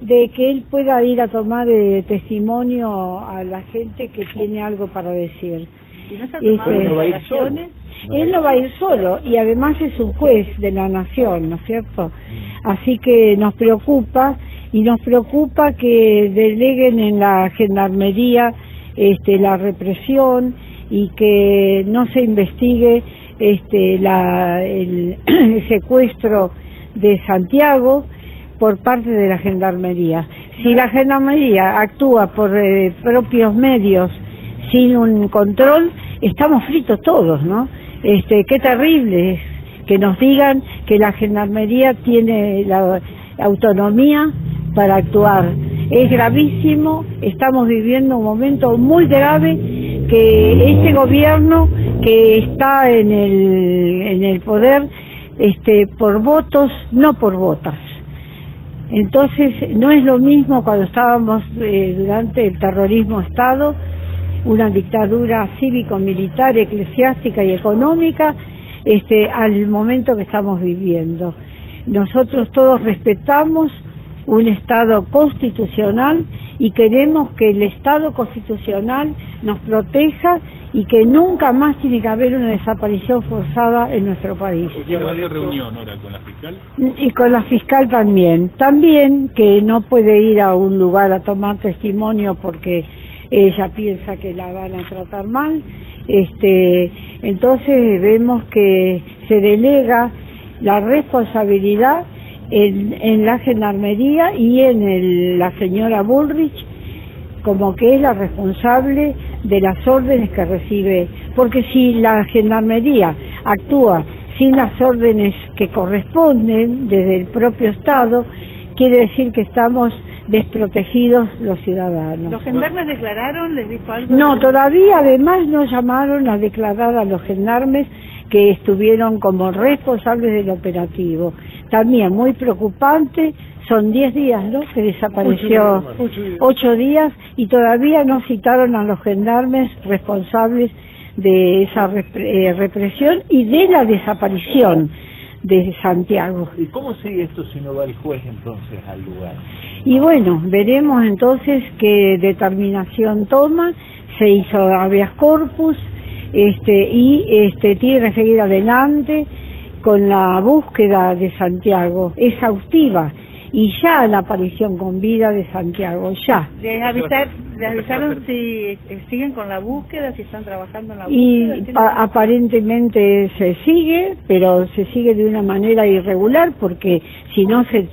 de que él pueda ir a tomar testimonio a la gente que tiene algo para decir. ¿Y no está tomando ¿No va a ir solo? Él no va a ir solo, y además es un juez de la nación, ¿no es cierto? Así que nos preocupa, y nos preocupa que deleguen en la gendarmería la represión, y que no se investigue el secuestro de Santiago por parte de la gendarmería. Si la gendarmería actúa por propios medios sin un control, estamos fritos todos, ¿no? Qué terrible es que nos digan que la gendarmería tiene la autonomía para actuar. Es gravísimo, estamos viviendo un momento muy grave, que este gobierno que está en el poder por votos, no por votas. Entonces no es lo mismo cuando estábamos durante el terrorismo Estado, una dictadura cívico-militar, eclesiástica y económica, al momento que estamos viviendo. Nosotros todos respetamos un Estado constitucional y queremos que el Estado constitucional nos proteja, y que nunca más tiene que haber una desaparición forzada en nuestro país. ¿Va a haber reunión ahora con la fiscal? Y con la fiscal también. También que no puede ir a un lugar a tomar testimonio porque ella piensa que la van a tratar mal. Entonces vemos que se delega la responsabilidad en la gendarmería y en la señora Bullrich, como que es la responsable de las órdenes que recibe, porque si la gendarmería actúa sin las órdenes que corresponden desde el propio Estado, quiere decir que estamos desprotegidos los ciudadanos. ¿Los gendarmes declararon? ¿Les dijo algo? No, todavía además no llamaron a declarar a los gendarmes que estuvieron como responsables del operativo. También muy preocupante, son 10 días, ¿no?, que desapareció, 8 días, y todavía no citaron a los gendarmes responsables de esa represión y de la desaparición de Santiago. ¿Y cómo sigue esto si no va el juez entonces al lugar? Y bueno, veremos entonces qué determinación toma. Se hizo habeas corpus y tiene que seguir adelante con la búsqueda de Santiago exhaustiva, y ya la aparición con vida de Santiago, ya. ¿Les avisaron si siguen con la búsqueda, si están trabajando en la búsqueda? Y aparentemente se sigue, pero se sigue de una manera irregular, porque si no se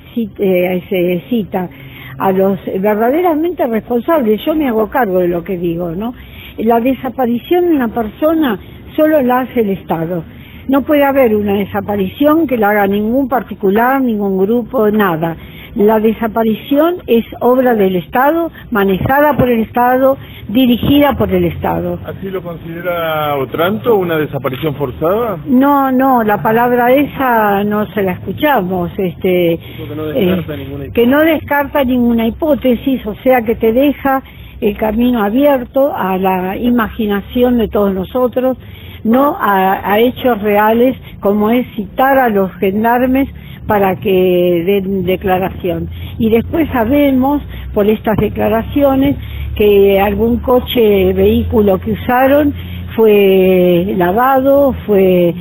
cita a los verdaderamente responsables. Yo me hago cargo de lo que digo, ¿no? La desaparición de una persona solo la hace el Estado. No puede haber una desaparición que la haga ningún particular, ningún grupo, nada. La desaparición es obra del Estado, manejada por el Estado, dirigida por el Estado. ¿Así lo considera Otranto, una desaparición forzada? No, la palabra esa no se la escuchamos, que no descarta ninguna hipótesis, o sea que te deja el camino abierto a la imaginación de todos nosotros, no a hechos reales, como es citar a los gendarmes para que den declaración. Y después sabemos, por estas declaraciones, que algún vehículo que usaron fue lavado, fue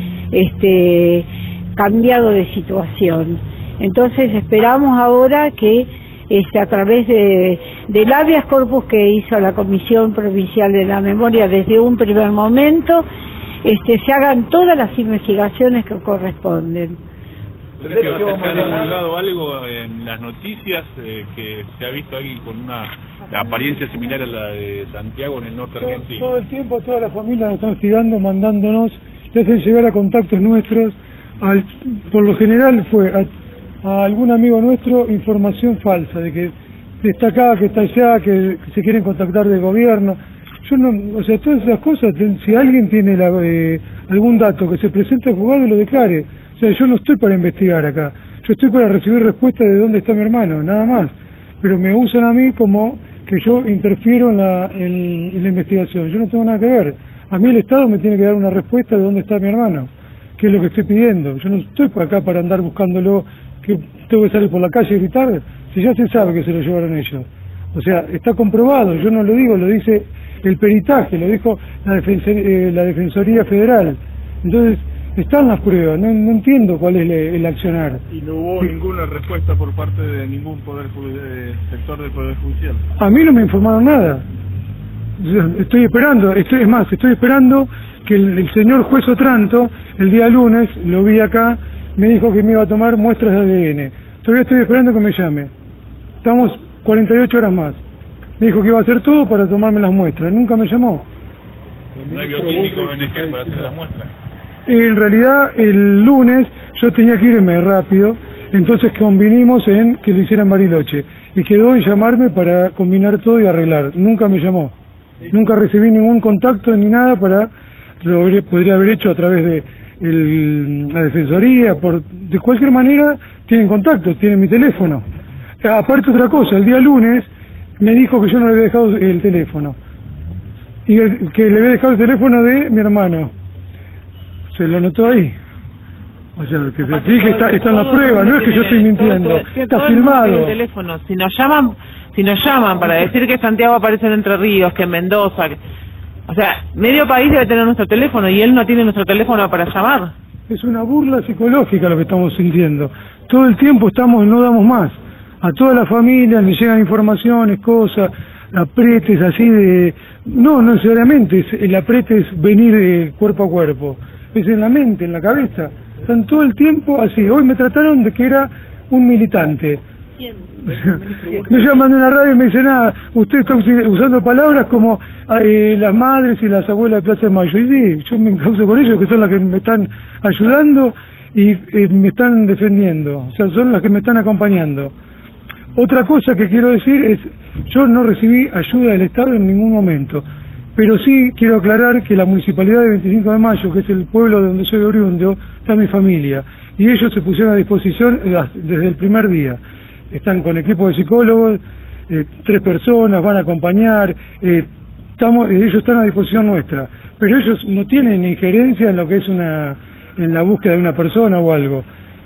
cambiado de situación. Entonces esperamos ahora que a través del habeas corpus que hizo la Comisión Provincial de la Memoria desde un primer momento, se hagan todas las investigaciones que corresponden. ¿Crees que va a divulgado algo en las noticias que se ha visto alguien con una apariencia similar a la de Santiago en el norte argentino? Todo el tiempo todas las familias nos están hostigando, mandándonos, le hacen llegar a contactos nuestros, por lo general fue a algún amigo nuestro información falsa, de que está acá, que está allá, que se quieren contactar del gobierno. Yo no, o sea, todas esas cosas, si alguien tiene algún dato que se presente al juzgado y lo declare. O sea, yo no estoy para investigar acá, yo estoy para recibir respuesta de dónde está mi hermano, nada más. Pero me usan a mí como que yo interfiero en la investigación. Yo no tengo nada que ver. A mí el Estado me tiene que dar una respuesta de dónde está mi hermano, que es lo que estoy pidiendo. Yo no estoy por acá para andar buscándolo, que tengo que salir por la calle y gritar. Si ya se sabe que se lo llevaron ellos. O sea, está comprobado, yo no lo digo, lo dice el peritaje, lo dijo la Defensoría Federal. Entonces, están las pruebas, no entiendo cuál es el accionar. ¿Y no hubo ninguna respuesta por parte de ningún sector del Poder Judicial? A mí no me informaron nada. Estoy esperando, estoy esperando que el señor juez Otranto, el día lunes, lo vi acá, me dijo que me iba a tomar muestras de ADN. Todavía estoy esperando que me llame. Estamos 48 horas más. Me dijo que iba a hacer todo para tomarme las muestras. Nunca me llamó. ¿No hay bioquímico BNG para hacer las muestras? En realidad, el lunes yo tenía que irme rápido, entonces convinimos en que lo hicieran Bariloche. Y quedó en llamarme para combinar todo y arreglar. Nunca me llamó. Nunca recibí ningún contacto ni nada para... Lo podría haber hecho a través de la Defensoría. De cualquier manera, tienen contacto, tienen mi teléfono. Aparte otra cosa, el día lunes me dijo que yo no le había dejado el teléfono. Y que le había dejado el teléfono de mi hermano. Se lo anotó ahí. O sea, que sí que está en la prueba, no es que yo estoy mintiendo, está filmado. Teléfono. Si nos llaman para decir que Santiago aparece en Entre Ríos, que en Mendoza, o sea, medio país debe tener nuestro teléfono y él no tiene nuestro teléfono para llamar. Es una burla psicológica lo que estamos sintiendo. Todo el tiempo no damos más. A toda la familia le llegan informaciones, cosas, apretes así de... No necesariamente, el aprete es venir cuerpo a cuerpo. Es en la mente, en la cabeza. Están todo el tiempo así. Hoy me trataron de que era un militante. Me llaman de una radio y me dicen, usted está usando palabras como las madres y las abuelas de Plaza de Mayo. Y sí, yo me encauso con ellos, que son las que me están ayudando y me están defendiendo. O sea, son las que me están acompañando. Otra cosa que quiero decir es, yo no recibí ayuda del Estado en ningún momento. Pero sí quiero aclarar que la Municipalidad de 25 de Mayo, que es el pueblo de donde soy oriundo, está mi familia. Y ellos se pusieron a disposición desde el primer día. Están con equipo de psicólogos, 3 personas, van a acompañar, ellos están a disposición nuestra. Pero ellos no tienen injerencia en lo que es en la búsqueda de una persona o algo.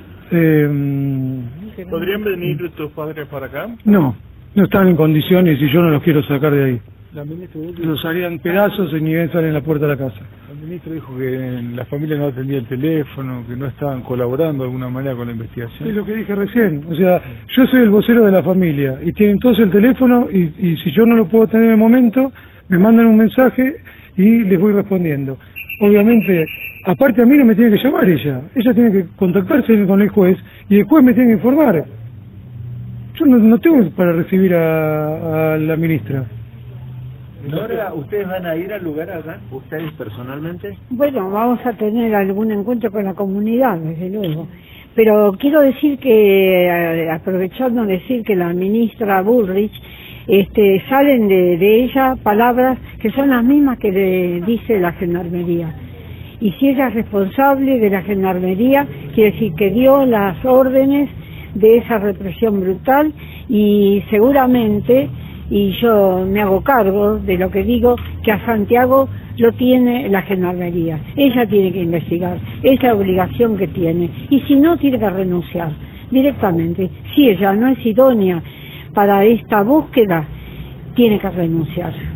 ¿Podrían venir tus padres para acá? No están en condiciones y yo no los quiero sacar de ahí. Los harían pedazos y ni bien salen en la puerta de la casa. El ministro dijo que la familia no atendía el teléfono, que no estaban colaborando de alguna manera con la investigación. Es lo que dije recién. O sea, yo soy el vocero de la familia y tienen todos el teléfono y si yo no lo puedo tener en el momento, me mandan un mensaje y les voy respondiendo. Obviamente, aparte a mí no me tiene que llamar ella. Ella tiene que contactarse con el juez y el juez me tiene que informar. Yo no tengo para recibir a la ministra. Nora, ¿ustedes van a ir al lugar acá? ¿Ustedes personalmente? Bueno, vamos a tener algún encuentro con la comunidad, desde luego. Pero quiero decir que, aprovechando decir que la ministra Bullrich, salen de ella palabras que son las mismas que le dice la Gendarmería. Y si ella es responsable de la Gendarmería, quiere decir que dio las órdenes de esa represión brutal y seguramente... Y yo me hago cargo de lo que digo, que a Santiago lo tiene la Gendarmería. Ella tiene que investigar, es la obligación que tiene. Y si no, tiene que renunciar directamente. Si ella no es idónea para esta búsqueda, tiene que renunciar.